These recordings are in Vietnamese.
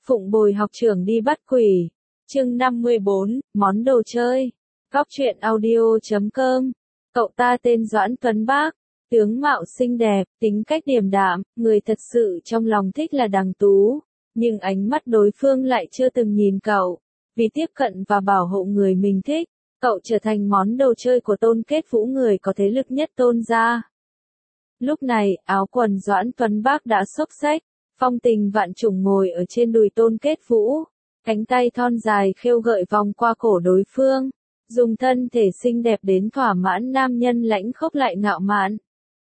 Phụng bồi học trưởng đi bắt quỷ. Chương 54, món đồ chơi. Góc truyện audio.com. Cậu ta tên Doãn Tuấn Bác, tướng mạo xinh đẹp, tính cách điềm đạm, người thật sự trong lòng thích là Đằng Tú, nhưng ánh mắt đối phương lại chưa từng nhìn cậu. Vì tiếp cận và bảo hộ người mình thích, cậu trở thành món đồ chơi của Tôn Kết Vũ, người có thế lực nhất Tôn gia. Lúc này, áo quần Doãn Tuấn Bác đã xốc xếch, phong tình vạn trùng ngồi ở trên đùi Tôn Kết Vũ, cánh tay thon dài khêu gợi vòng qua cổ đối phương, dùng thân thể xinh đẹp đến thỏa mãn nam nhân lãnh khốc lại ngạo mạn.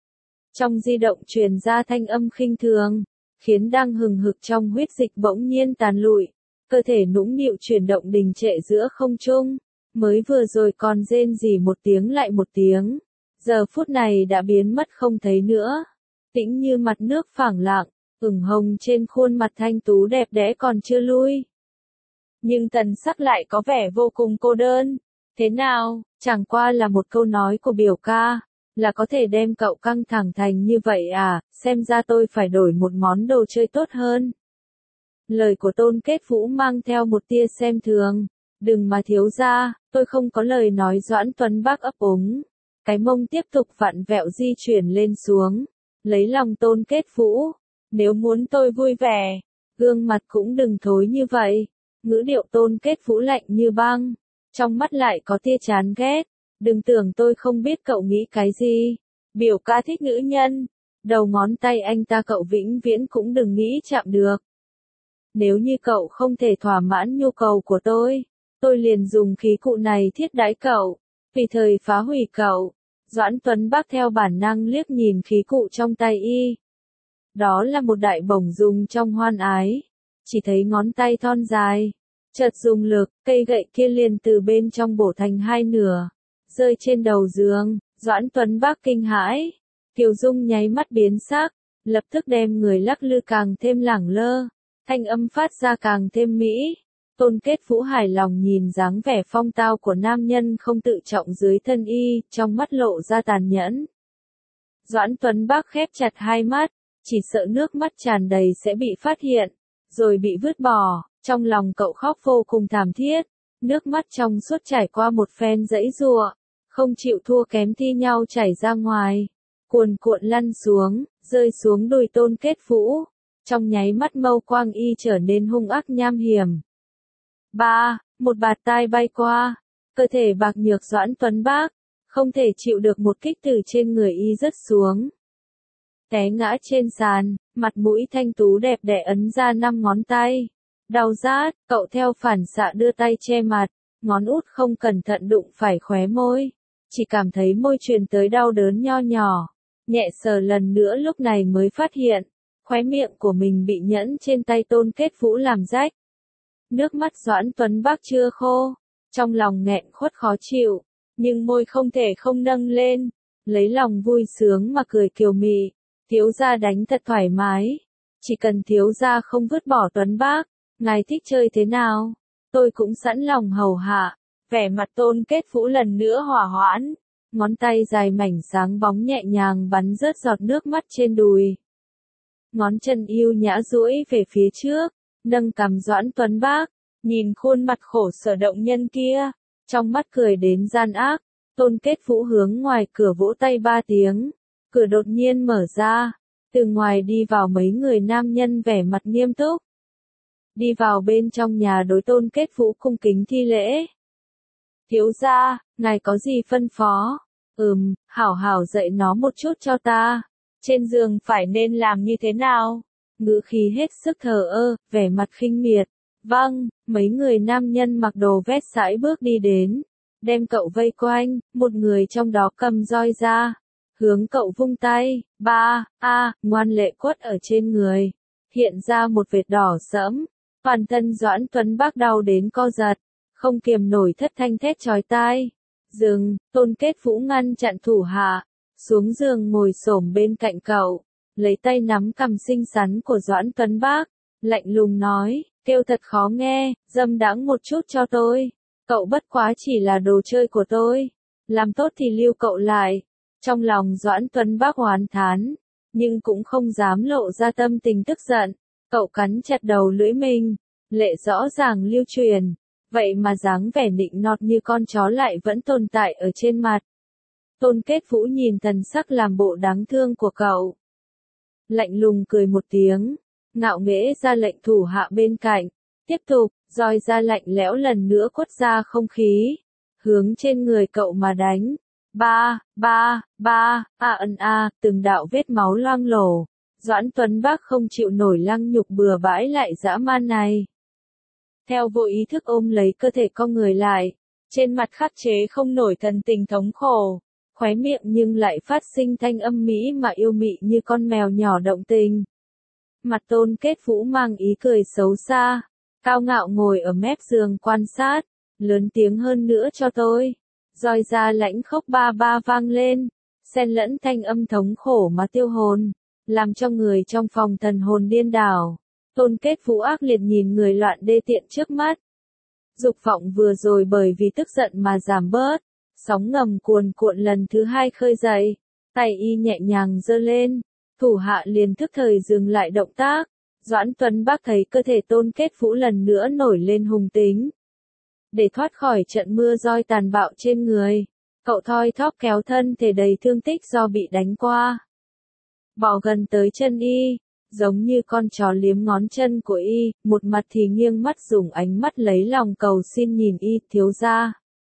Trong di động truyền ra thanh âm khinh thường, khiến đang hừng hực trong huyết dịch bỗng nhiên tàn lụi, cơ thể nũng nịu chuyển động đình trệ giữa không trung, mới vừa rồi còn rên rỉ một tiếng lại một tiếng, giờ phút này đã biến mất không thấy nữa, tĩnh như mặt nước phẳng lặng, ửng hồng trên khuôn mặt thanh tú đẹp đẽ còn chưa lui. Nhưng thần sắc lại có vẻ vô cùng cô đơn. Thế nào, chẳng qua là một câu nói của biểu ca, là có thể đem cậu căng thẳng thành như vậy à, xem ra tôi phải đổi một món đồ chơi tốt hơn. Lời của Tôn Kết Vũ mang theo một tia xem thường, đừng mà thiếu gia, tôi không có lời nói. Doãn Tuấn Bác ấp úng, cái mông tiếp tục vặn vẹo di chuyển lên xuống, lấy lòng Tôn Kết Vũ, nếu muốn tôi vui vẻ, gương mặt cũng đừng thối như vậy. Ngữ điệu Tôn Kết Vũ lạnh như băng, trong mắt lại có tia chán ghét. Đừng tưởng tôi không biết cậu nghĩ cái gì. Biểu ca thích nữ nhân, đầu ngón tay anh ta cậu vĩnh viễn cũng đừng nghĩ chạm được. Nếu như cậu không thể thỏa mãn nhu cầu của tôi liền dùng khí cụ này thiết đãi cậu, tùy thời phá hủy cậu. Doãn Tuấn Bác theo bản năng liếc nhìn khí cụ trong tay y. Đó là một đại bổng dùng trong hoan ái. Chỉ thấy ngón tay thon dài, chợt dùng lực, cây gậy kia liền từ bên trong bổ thành hai nửa, rơi trên đầu giường. Doãn Tuấn Bác kinh hãi, Kiều Dung nháy mắt biến sắc, lập tức đem người lắc lư càng thêm lẳng lơ, thanh âm phát ra càng thêm mỹ. Tôn Kết Vũ hài lòng nhìn dáng vẻ phong tao của nam nhân không tự trọng dưới thân y, trong mắt lộ ra tàn nhẫn. Doãn Tuấn Bác khép chặt hai mắt, chỉ sợ nước mắt tràn đầy sẽ bị phát hiện, rồi bị vứt bỏ. Trong lòng cậu khóc vô cùng thảm thiết, nước mắt trong suốt trải qua một phen giãy giụa, không chịu thua kém thi nhau chảy ra ngoài, cuồn cuộn lăn xuống, rơi xuống đùi Tôn Kết Vũ. Trong nháy mắt mâu quang y trở nên hung ác nham hiểm. Một bạt tai bay qua, cơ thể bạc nhược Doãn Tuấn Bác không thể chịu được một kích từ trên người y rớt xuống, té ngã trên sàn, mặt mũi thanh tú đẹp đẽ ấn ra 5 ngón tay. Đau rát, cậu theo phản xạ đưa tay che mặt, ngón út không cẩn thận đụng phải khóe môi, chỉ cảm thấy môi truyền tới đau đớn nho nhỏ, nhẹ sờ lần nữa lúc này mới phát hiện, khóe miệng của mình bị nhẫn trên tay Tôn Kết Vũ làm rách. Nước mắt Doãn Tuấn Bác chưa khô, trong lòng nghẹn khuất khó chịu, nhưng môi không thể không nâng lên, lấy lòng vui sướng mà cười kiều mị, thiếu gia đánh thật thoải mái, chỉ cần thiếu gia không vứt bỏ Tuấn Bác. Ngài thích chơi thế nào? Tôi cũng sẵn lòng hầu hạ. Vẻ mặt Tôn Kết Vũ lần nữa hỏa hoãn. Ngón tay dài mảnh sáng bóng nhẹ nhàng bắn rớt giọt nước mắt trên đùi. Ngón chân yêu nhã duỗi về phía trước, nâng cằm Doãn Tuấn Bác, nhìn khuôn mặt khổ sở động nhân kia, trong mắt cười đến gian ác. Tôn Kết Vũ hướng ngoài cửa vỗ tay 3 tiếng. Cửa đột nhiên mở ra, từ ngoài đi vào mấy người nam nhân vẻ mặt nghiêm túc. Đi vào bên trong nhà đối Tôn Kết Vũ cung kính thi lễ. Thiếu gia, ngài có gì phân phó? Hảo hảo dạy nó một chút cho ta. Trên giường phải nên làm như thế nào? Ngữ khí hết sức thờ ơ, vẻ mặt khinh miệt. Vâng, mấy người nam nhân mặc đồ vét sãi bước đi đến, đem cậu vây quanh, một người trong đó cầm roi ra, hướng cậu vung tay. Ngoan lệ quất ở trên người, hiện ra một vệt đỏ sẫm. Toàn thân Doãn Tuấn Bác đau đến co giật, không kiềm nổi thất thanh thét chói tai. Dừng, Tôn Kết Vũ ngăn chặn thủ hạ, xuống giường ngồi xổm bên cạnh cậu, lấy tay nắm cằm xinh xắn của Doãn Tuấn Bác, lạnh lùng nói, kêu thật khó nghe, dâm đãng một chút cho tôi. Cậu bất quá chỉ là đồ chơi của tôi, làm tốt thì lưu cậu lại. Trong lòng Doãn Tuấn Bác oán thán, nhưng cũng không dám lộ ra tâm tình tức giận. Cậu cắn chặt đầu lưỡi mình, lệ rõ ràng lưu truyền, vậy mà dáng vẻ nịnh nọt như con chó lại vẫn tồn tại ở trên mặt. Tôn Kết Vũ nhìn thần sắc làm bộ đáng thương của cậu. Lạnh lùng cười một tiếng, ngạo nghễ ra lệnh thủ hạ bên cạnh, tiếp tục, roi ra lạnh lẽo lần nữa quất ra không khí, hướng trên người cậu mà đánh. Ba, ba, ba, từng đạo vết máu loang lổ. Doãn Tuấn Bác không chịu nổi lăng nhục bừa bãi lại dã man này. Theo vô ý thức ôm lấy cơ thể con người lại, trên mặt khắc chế không nổi thần tình thống khổ, khóe miệng nhưng lại phát sinh thanh âm mỹ mà yêu mị như con mèo nhỏ động tình. Mặt Tôn Kết Vũ mang ý cười xấu xa, cao ngạo ngồi ở mép giường quan sát, lớn tiếng hơn nữa cho tôi. Roi ra lãnh khốc ba ba vang lên, xen lẫn thanh âm thống khổ mà tiêu hồn, làm cho người trong phòng thần hồn điên đảo. Tôn Kết Vũ ác liệt nhìn người loạn đê tiện trước mắt. Dục vọng vừa rồi bởi vì tức giận mà giảm bớt, sóng ngầm cuồn cuộn lần thứ hai khơi dậy, tay y nhẹ nhàng giơ lên, thủ hạ liền thức thời dừng lại động tác. Doãn Tuấn Bác thấy cơ thể Tôn Kết Vũ lần nữa nổi lên hung tính. Để thoát khỏi trận mưa roi tàn bạo trên người, cậu thoi thóp kéo thân thể đầy thương tích do bị đánh qua. Bò gần tới chân y, giống như con chó liếm ngón chân của y, một mặt thì nghiêng mắt dùng ánh mắt lấy lòng cầu xin nhìn y, thiếu gia.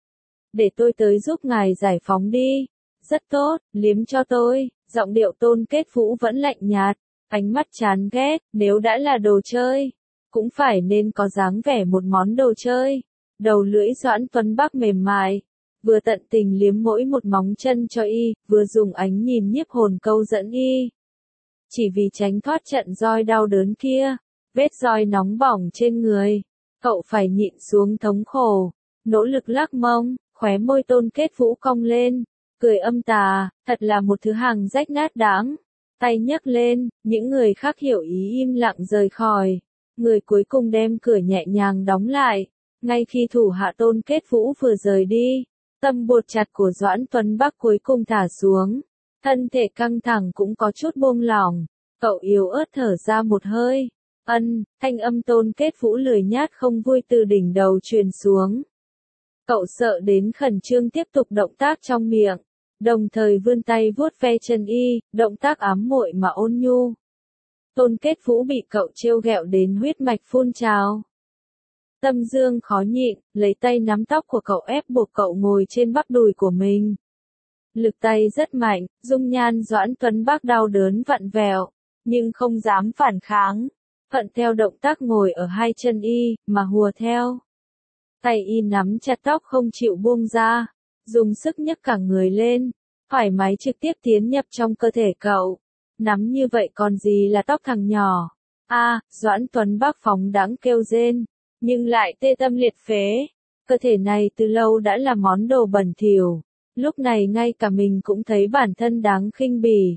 Để tôi tới giúp ngài giải phóng đi. Rất tốt, liếm cho tôi. Giọng điệu Tôn Kết Vũ vẫn lạnh nhạt, ánh mắt chán ghét, nếu đã là đồ chơi, cũng phải nên có dáng vẻ một món đồ chơi. Đầu lưỡi Doãn Tuấn Bác mềm mại, vừa tận tình liếm mỗi một móng chân cho y, vừa dùng ánh nhìn nhiếp hồn câu dẫn y. Chỉ vì tránh thoát trận roi đau đớn kia, vết roi nóng bỏng trên người, cậu phải nhịn xuống thống khổ, nỗ lực lắc mông, khóe môi Tôn Kết Vũ cong lên, cười âm tà, thật là một thứ hàng rách nát đáng. Tay nhấc lên, những người khác hiểu ý im lặng rời khỏi. Người cuối cùng đem cửa nhẹ nhàng đóng lại. Ngay khi thủ hạ Tôn Kết Vũ vừa rời đi, tâm buộc chặt của Doãn Tuấn Bác cuối cùng thả xuống. Thân thể căng thẳng cũng có chút buông lỏng. Cậu yếu ớt thở ra một hơi. Thanh âm Tôn Kết Vũ lười nhát không vui từ đỉnh đầu truyền xuống. Cậu sợ đến khẩn trương tiếp tục động tác trong miệng, đồng thời vươn tay vuốt ve chân y, động tác ám muội mà ôn nhu. Tôn Kết Vũ bị cậu trêu ghẹo đến huyết mạch phun trào. Tâm dương khó nhịn, lấy tay nắm tóc của cậu ép buộc cậu ngồi trên bắp đùi của mình. Lực tay rất mạnh, dung nhan Doãn Tuấn Bác đau đớn vặn vẹo, nhưng không dám phản kháng, thuận theo động tác ngồi ở hai chân y, mà hùa theo. Tay y nắm chặt tóc không chịu buông ra, dùng sức nhấc cả người lên, thoải mái trực tiếp tiến nhập trong cơ thể cậu. Nắm như vậy còn gì là tóc thằng nhỏ. Doãn Tuấn Bác phóng đãng kêu rên, nhưng lại tê tâm liệt phế. Cơ thể này từ lâu đã là món đồ bẩn thỉu, lúc này ngay cả mình cũng thấy bản thân đáng khinh bỉ.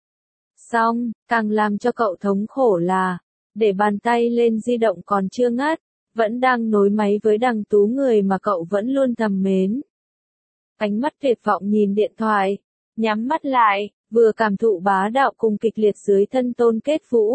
Xong, càng làm cho cậu thống khổ là, để bàn tay lên di động còn chưa ngắt, vẫn đang nối máy với đằng tú người mà cậu vẫn luôn thầm mến. Ánh mắt tuyệt vọng nhìn điện thoại, nhắm mắt lại, vừa cảm thụ bá đạo cùng kịch liệt dưới thân Tôn Kết Vũ.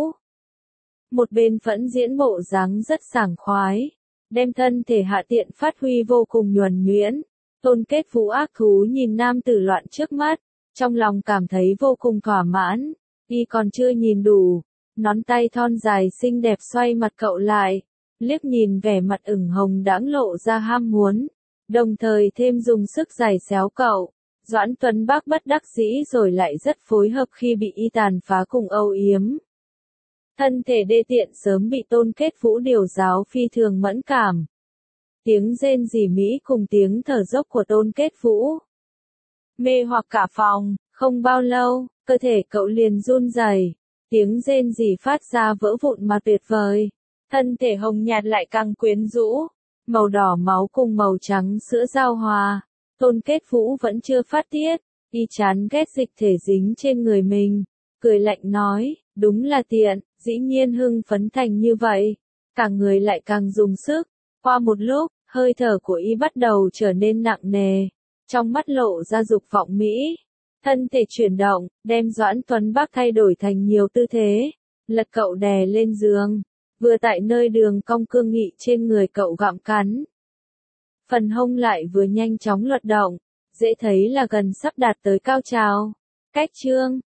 Một bên phẫn diễn bộ dáng rất sảng khoái, đem thân thể hạ tiện phát huy vô cùng nhuần nhuyễn. Tôn Kết Vũ ác thú nhìn nam tử loạn trước mắt, trong lòng cảm thấy vô cùng thỏa mãn. Y còn chưa nhìn đủ, ngón tay thon dài xinh đẹp xoay mặt cậu lại, liếc nhìn vẻ mặt ửng hồng đãng lộ ra ham muốn, đồng thời thêm dùng sức giày xéo cậu. Doãn Tuấn Bác bất đắc dĩ rồi lại rất phối hợp khi bị y tàn phá cùng âu yếm. Thân thể đê tiện sớm bị Tôn Kết Vũ điều giáo phi thường mẫn cảm. Tiếng rên rỉ mỹ cùng tiếng thở dốc của Tôn Kết Vũ mê hoặc cả phòng. Không bao lâu, cơ thể cậu liền run rẩy, tiếng rên rỉ phát ra vỡ vụn mà tuyệt vời. Thân thể hồng nhạt lại càng quyến rũ, màu đỏ máu cùng màu trắng sữa giao hòa. Tôn Kết Vũ vẫn chưa phát tiết, y chán ghét dịch thể dính trên người mình, cười lạnh nói, đúng là tiện, dĩ nhiên hưng phấn thành như vậy. Cả người lại càng dùng sức, qua một lúc, hơi thở của y bắt đầu trở nên nặng nề, trong mắt lộ ra dục vọng mỹ. Thân thể chuyển động, đem Doãn Tuấn Bác thay đổi thành nhiều tư thế, lật cậu đè lên giường, vừa tại nơi đường cong cương nghị trên người cậu gặm cắn. Phần hông lại vừa nhanh chóng luật động, dễ thấy là gần sắp đạt tới cao trào. Cách chương